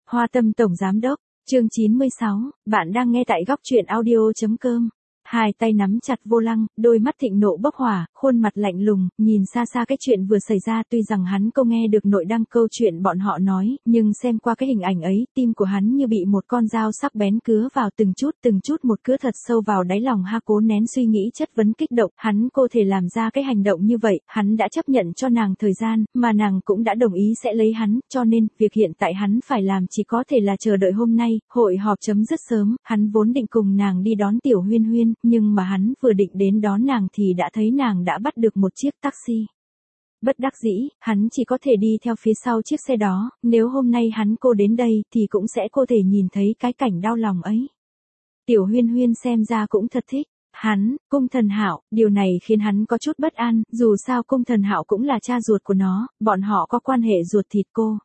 Hoa Tâm Tổng Giám Đốc, chương 96, bạn đang nghe tại góc truyện audio.com. Hai tay nắm chặt vô lăng, đôi mắt thịnh nộ bốc hỏa, khuôn mặt lạnh lùng, nhìn xa xa cái chuyện vừa xảy ra. Tuy rằng hắn không nghe được nội đăng câu chuyện bọn họ nói, nhưng xem qua cái hình ảnh ấy, tim của hắn như bị một con dao sắc bén cứa vào từng chút một, cứa thật sâu vào đáy lòng. Cố nén suy nghĩ chất vấn kích động, hắn cô thể làm ra cái hành động như vậy, hắn đã chấp nhận cho nàng thời gian, mà nàng cũng đã đồng ý sẽ lấy hắn, cho nên, việc hiện tại hắn phải làm chỉ có thể là chờ đợi hôm nay, hội họp chấm dứt sớm, hắn vốn định cùng nàng đi đón Tiểu Huyên Huyên, nhưng mà hắn vừa định đến đón nàng thì đã thấy nàng đã bắt được một chiếc taxi. Bất đắc dĩ, hắn chỉ có thể đi theo phía sau chiếc xe đó, nếu hôm nay hắn cô đến đây thì cũng sẽ có thể nhìn thấy cái cảnh đau lòng ấy. Tiểu Huyên Huyên xem ra cũng thật thích hắn, Cung Thần Hạo, điều này khiến hắn có chút bất an, dù sao Cung Thần Hạo cũng là cha ruột của nó, bọn họ có quan hệ ruột thịt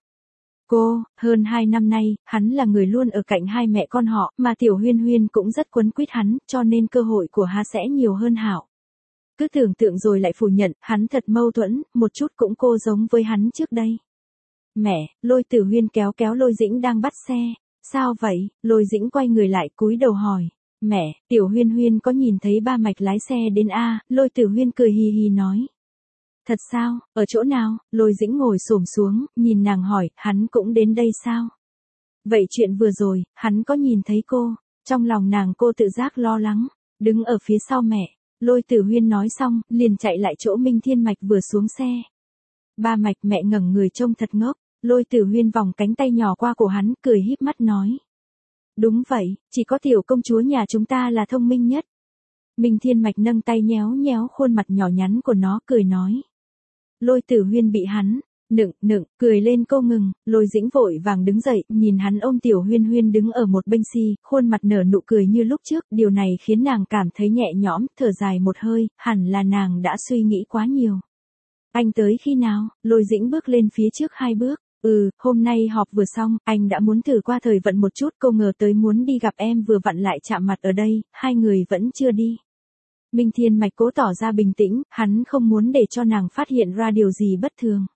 hơn 2 năm nay, hắn là người luôn ở cạnh hai mẹ con họ, mà Tiểu Huyên Huyên cũng rất quấn quýt hắn, cho nên cơ hội của hắn sẽ nhiều hơn Hạo. Cứ tưởng tượng rồi lại phủ nhận, hắn thật mâu thuẫn, một chút cũng cô giống với hắn trước đây. Mẹ, Lôi Tử Huyên kéo Lôi Dĩnh đang bắt xe. Sao vậy? Lôi Dĩnh quay người lại cúi đầu hỏi. Mẹ, Tiểu Huyên Huyên có nhìn thấy ba mạch lái xe đến a? Lôi Tử Huyên cười hì hì nói. Thật sao, ở chỗ nào? Lôi Dĩnh ngồi xổm xuống, nhìn nàng hỏi, hắn cũng đến đây sao? Vậy chuyện vừa rồi, hắn có nhìn thấy cô? Trong lòng nàng cô tự giác lo lắng, đứng ở phía sau mẹ. Lôi Tử Huyên nói xong, liền chạy lại chỗ Minh Thiên Mạch vừa xuống xe. Ba mạch, mẹ ngẩng người trông thật ngốc. Lôi Tử Huyên vòng cánh tay nhỏ qua cổ hắn, cười híp mắt nói. Đúng vậy, chỉ có tiểu công chúa nhà chúng ta là thông minh nhất. Minh Thiên Mạch nâng tay nhéo khuôn mặt nhỏ nhắn của nó, cười nói. Lôi Tử Huyên bị hắn nựng, cười lên cô ngừng. Lôi Dĩnh vội vàng đứng dậy, nhìn hắn ôm Tiểu Huyên Huyên đứng ở một bên khuôn mặt nở nụ cười như lúc trước, điều này khiến nàng cảm thấy nhẹ nhõm, thở dài một hơi, hẳn là nàng đã suy nghĩ quá nhiều. Anh tới khi nào? Lôi Dĩnh bước lên phía trước 2 bước. Hôm nay họp vừa xong, anh đã muốn thử qua thời vận một chút, cô ngờ tới muốn đi gặp em vừa vặn lại chạm mặt ở đây, hai người vẫn chưa đi. Minh Thiên Mạch cố tỏ ra bình tĩnh, hắn không muốn để cho nàng phát hiện ra điều gì bất thường.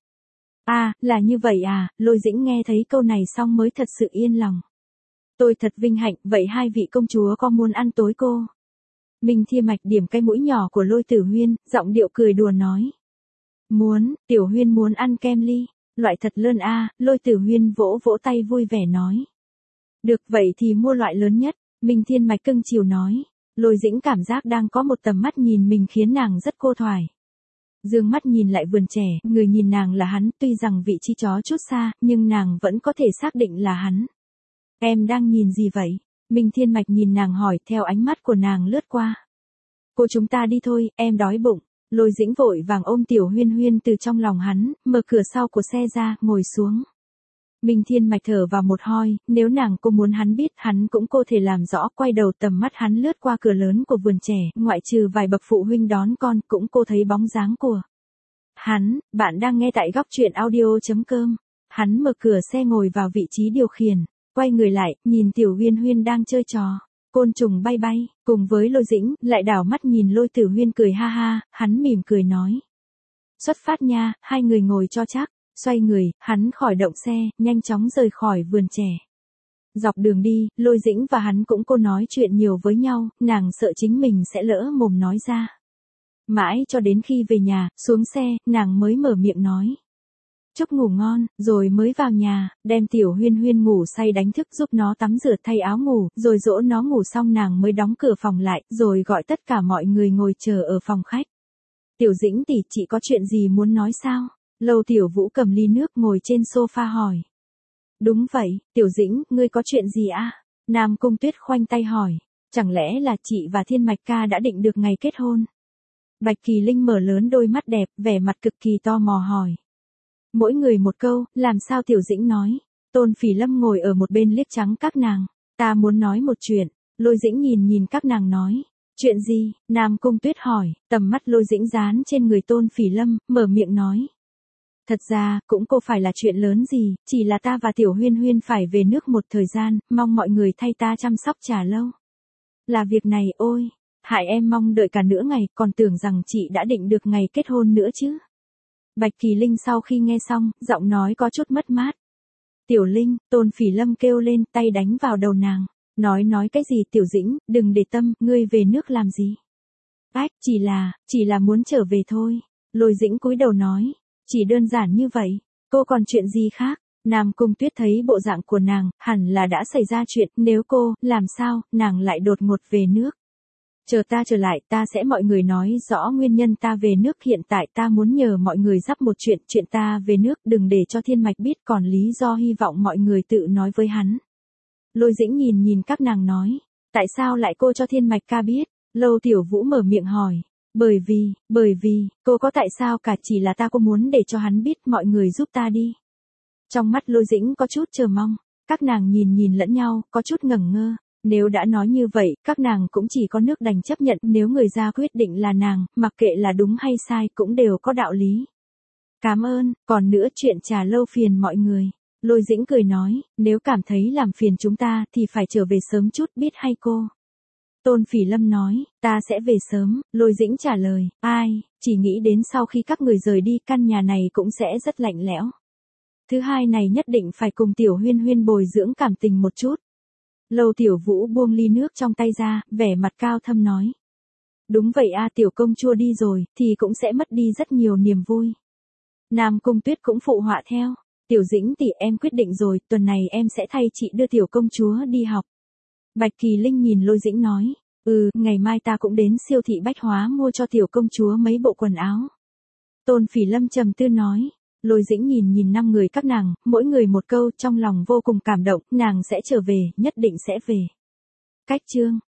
Là như vậy à? Lôi Dĩnh nghe thấy câu này xong mới thật sự yên lòng. Tôi thật vinh hạnh, vậy hai vị công chúa có muốn ăn tối cô? Minh Thiên Mạch điểm cái mũi nhỏ của Lôi Tử Huyên, giọng điệu cười đùa nói. Muốn, Tiểu Huyên muốn ăn kem ly. Loại thật lớn a? Lôi Tử Huyên vỗ tay vui vẻ nói. Được, vậy thì mua loại lớn nhất. Minh Thiên Mạch cưng chiều nói. Lôi Dĩnh cảm giác đang có một tầm mắt nhìn mình khiến nàng rất cô thoải. Dương mắt nhìn lại vườn trẻ, người nhìn nàng là hắn, tuy rằng vị trí chó chút xa, nhưng nàng vẫn có thể xác định là hắn. Em đang nhìn gì vậy? Minh Thiên Mạch nhìn nàng hỏi, theo ánh mắt của nàng lướt qua. Cô chúng ta đi thôi, em đói bụng. Lôi Dĩnh vội vàng ôm Tiểu Huyên Huyên từ trong lòng hắn, mở cửa sau của xe ra, ngồi xuống. Minh Thiên Mạch thở vào một hơi, nếu nàng cô muốn hắn biết, hắn cũng có thể làm rõ. Quay đầu tầm mắt hắn lướt qua cửa lớn của vườn trẻ, ngoại trừ vài bậc phụ huynh đón con, cũng cô thấy bóng dáng của hắn. Bạn đang nghe tại góc truyện audio.com. Hắn mở cửa xe ngồi vào vị trí điều khiển, quay người lại, nhìn Tiểu Huyên Huyên đang chơi trò côn trùng bay, cùng với Lôi Dĩnh, lại đảo mắt nhìn Lôi Tử Huyên cười ha ha, hắn mỉm cười nói. Xuất phát nha, hai người ngồi cho chắc. Xoay người, hắn khỏi động xe, nhanh chóng rời khỏi vườn trẻ. Dọc đường đi, Lôi Dĩnh và hắn cũng cô nói chuyện nhiều với nhau, nàng sợ chính mình sẽ lỡ mồm nói ra. Mãi cho đến khi về nhà, xuống xe, nàng mới mở miệng nói. Chúc ngủ ngon, rồi mới vào nhà, đem Tiểu Huyên Huyên ngủ say đánh thức giúp nó tắm rửa thay áo ngủ, rồi dỗ nó ngủ xong nàng mới đóng cửa phòng lại, rồi gọi tất cả mọi người ngồi chờ ở phòng khách. Tiểu Dĩnh tỷ, chị có chuyện gì muốn nói sao? Lâu Tiểu Vũ cầm ly nước ngồi trên sofa hỏi. Đúng vậy, Tiểu Dĩnh, ngươi có chuyện gì à? Nam Cung Tuyết khoanh tay hỏi. Chẳng lẽ là chị và Thiên Mạch ca đã định được ngày kết hôn? Bạch Kỳ Linh mở lớn đôi mắt đẹp, vẻ mặt cực kỳ tò mò hỏi. Mỗi người một câu, làm sao? Tiểu Dĩnh nói. Tôn Phỉ Lâm ngồi ở một bên liếc trắng các nàng. Ta muốn nói một chuyện. Lôi Dĩnh nhìn các nàng nói. Chuyện gì? Nam Cung Tuyết hỏi, tầm mắt Lôi Dĩnh dán trên người Tôn Phỉ Lâm, mở miệng nói. Thật ra, cũng cô phải là chuyện lớn gì, chỉ là ta và Tiểu Huyên Huyên phải về nước một thời gian, mong mọi người thay ta chăm sóc trà lâu. Là việc này, ôi, hại em mong đợi cả nửa ngày, còn tưởng rằng chị đã định được ngày kết hôn nữa chứ. Bạch Kỳ Linh sau khi nghe xong, giọng nói có chút mất mát. Tiểu Linh, Tôn Phỉ Lâm kêu lên, tay đánh vào đầu nàng. Nói cái gì Tiểu Dĩnh, đừng để tâm, ngươi về nước làm gì? Ách, chỉ là muốn trở về thôi. Lôi Dĩnh cúi đầu nói, chỉ đơn giản như vậy, cô còn chuyện gì khác? Nam Cung Tuyết thấy bộ dạng của nàng, hẳn là đã xảy ra chuyện, nếu cô, làm sao, nàng lại đột ngột về nước. Chờ ta trở lại, ta sẽ mọi người nói rõ nguyên nhân ta về nước, hiện tại ta muốn nhờ mọi người dắp một chuyện ta về nước, đừng để cho Thiên Mạch biết, còn lý do hy vọng mọi người tự nói với hắn. Lôi Dĩnh nhìn các nàng nói, tại sao lại cô cho Thiên Mạch ca biết? Lâu Tiểu Vũ mở miệng hỏi, bởi vì, cô có tại sao cả, chỉ là cô muốn để cho hắn biết, mọi người giúp ta đi. Trong mắt Lôi Dĩnh có chút chờ mong, các nàng nhìn lẫn nhau, có chút ngẩn ngơ. Nếu đã nói như vậy, các nàng cũng chỉ có nước đành chấp nhận, nếu người ra quyết định là nàng, mặc kệ là đúng hay sai cũng đều có đạo lý. Cảm ơn, còn nữa chuyện trà lâu phiền mọi người. Lôi Dĩnh cười nói, nếu cảm thấy làm phiền chúng ta thì phải trở về sớm chút, biết hay cô? Tôn Phỉ Lâm nói, ta sẽ về sớm. Lôi Dĩnh trả lời, ai, chỉ nghĩ đến sau khi các người rời đi, căn nhà này cũng sẽ rất lạnh lẽo. Thứ hai này nhất định phải cùng Tiểu Huyên Huyên bồi dưỡng cảm tình một chút. Lâu Tiểu Vũ buông ly nước trong tay ra, vẻ mặt cao thâm nói. Đúng vậy a, tiểu công chúa đi rồi, thì cũng sẽ mất đi rất nhiều niềm vui. Nam Cung Tuyết cũng phụ họa theo. Tiểu Dĩnh tỷ, em quyết định rồi, tuần này em sẽ thay chị đưa tiểu công chúa đi học. Bạch Kỳ Linh nhìn Lôi Dĩnh nói. Ngày mai ta cũng đến siêu thị bách hóa mua cho tiểu công chúa mấy bộ quần áo. Tôn Phỉ Lâm trầm tư nói. Lôi Dĩnh nhìn 5 người các nàng, mỗi người một câu, trong lòng vô cùng cảm động, nàng sẽ trở về, nhất định sẽ về. Cách chương